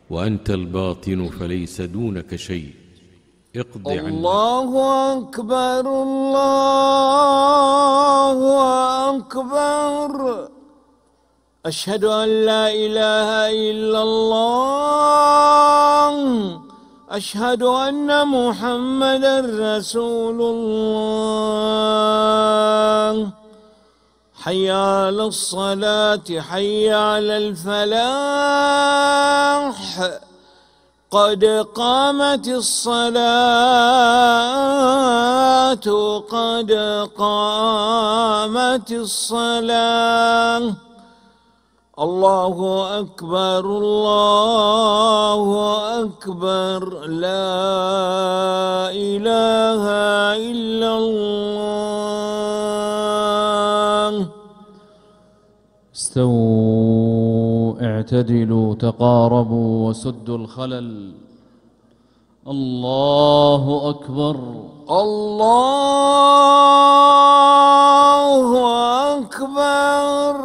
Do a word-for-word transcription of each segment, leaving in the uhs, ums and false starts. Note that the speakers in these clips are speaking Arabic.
وأنت الباطن فليس دونك شيء. اقض عنا. الله أكبر الله أكبر. أشهد أن لا إله إلا الله. أشهد أن محمدا رسول الله. حي على الصلاة حي على الفلاح. قد قامت الصلاة قد قامت الصلاة. الله أكبر الله أكبر. لا إله إلا الله. استووا اعتدلوا تقاربوا وسدوا الخلل. الله أكبر الله أكبر.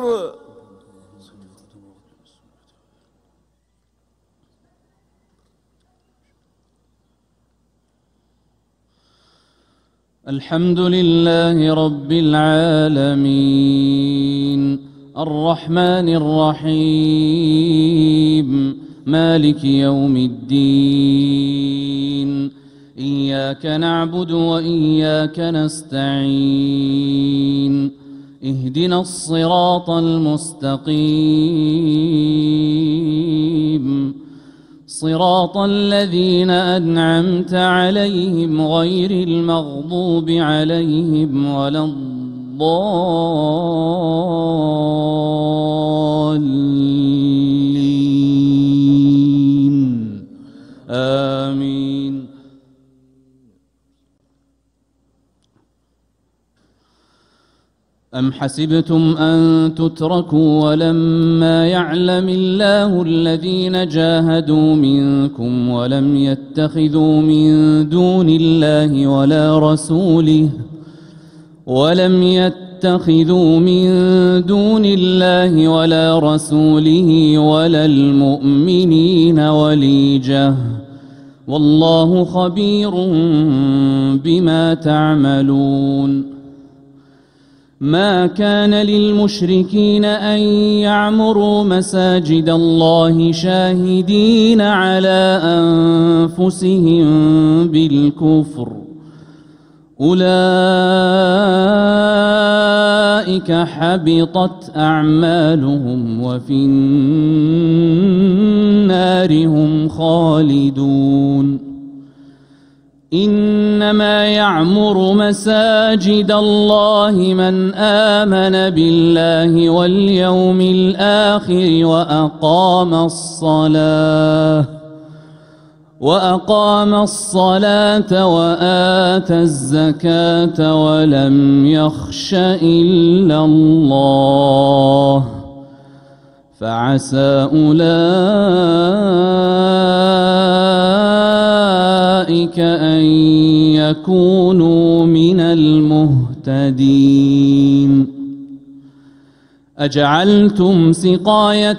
الحمد لله رب العالمين الرحمن الرحيم مالك يوم الدين. إياك نعبد وإياك نستعين. اهدنا الصراط المستقيم صراط الذين أنعمت عليهم غير المغضوب عليهم ولا الضالين. آمين. أم حسبتم أن تتركوا ولما يعلم الله الذين جاهدوا منكم ولم يتخذوا من دون الله ولا رسوله ولم يتخذوا من دون الله ولا رسوله ولا المؤمنين وليجة والله خبير بما تعملون. ما كان للمشركين أن يعمروا مساجد الله شاهدين على أنفسهم بالكفر أولئك حبطت أعمالهم وفي النار هم خالدون. إنما يعمر مساجد الله من آمن بالله واليوم الآخر وأقام الصلاة وأقام الصلاة وآتى الزكاة ولم يخش إلا الله فعسى أولئك أن يكونوا من المهتدين. أجعلتم سقاية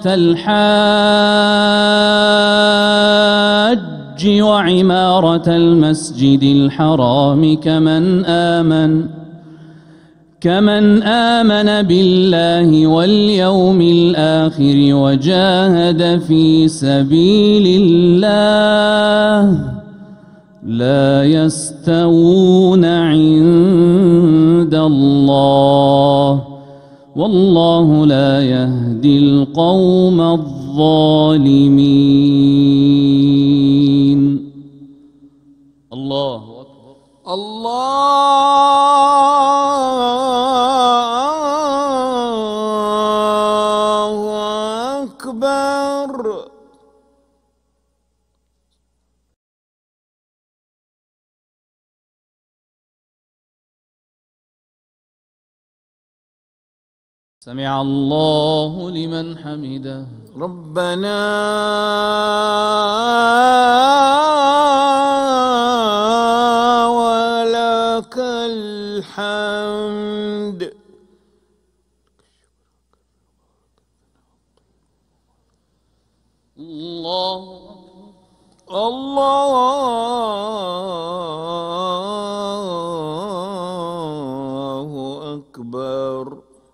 الحاج وعمارة المسجد الحرام كمن آمن كمن آمن بالله واليوم الآخر وجاهد في سبيل الله لا يستوون عند الله والله لا يهدي القوم الظالمين. الله أكبر. الله أكبر. سمع الله لمن حمده. ربنا ولك الحمد. الله الله أكبر.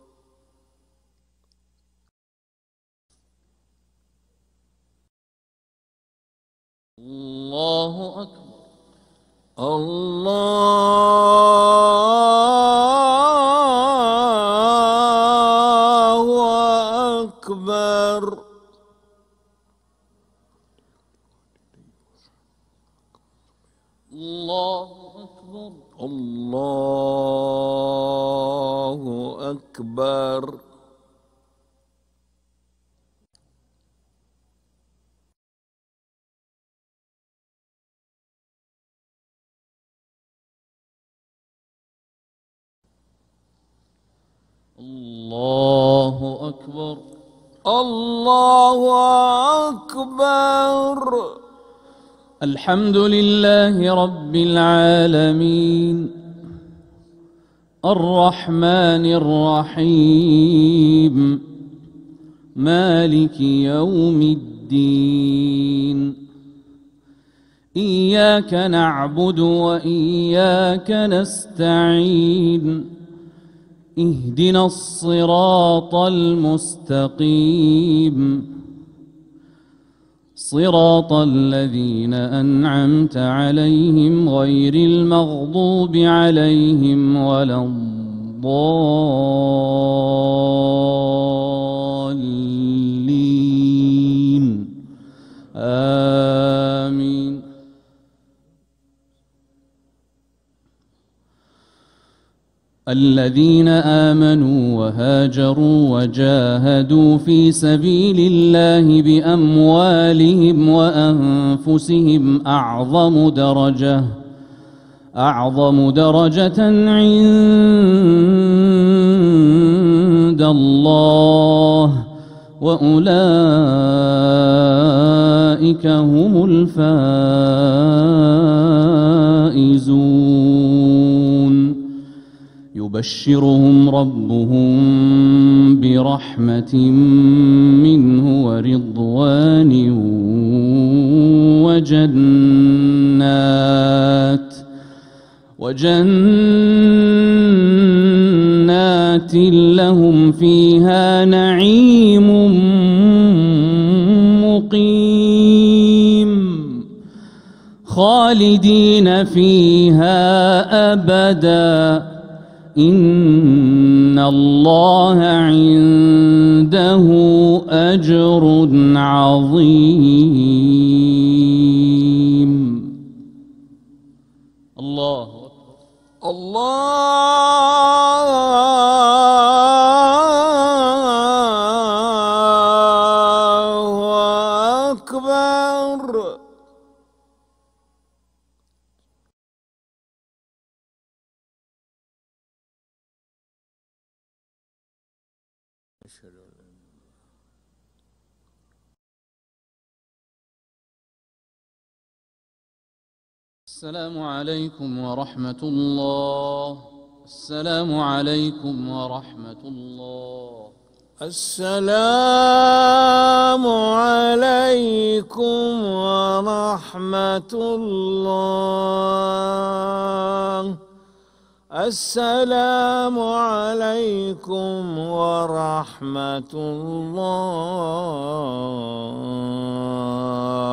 الله أكبر. الله أكبر. الله أكبر. الله أكبر. الله أكبر. الله أكبر. الحمد لله رب العالمين الرحمن الرحيم مالك يوم الدين. إياك نعبد وإياك نستعين. اهدنا الصراط المستقيم صراط الذين أنعمت عليهم غير المغضوب عليهم ولا الضالين. آمين. الذين آمنوا وهاجروا وجاهدوا في سبيل الله بأموالهم وأنفسهم أعظم درجة أعظم درجة عند الله وأولئك هم الفائزون. يبشرهم ربهم برحمة منه ورضوان وجنات وجنات لهم فيها نعيم مقيم خالدين فيها أبداً. إن الله عنده أجر عظيم. الله أكبر. الله أكبر. السلام عليكم ورحمة الله. السلام عليكم ورحمة الله. السلام عليكم ورحمة الله. السلام عليكم ورحمة الله.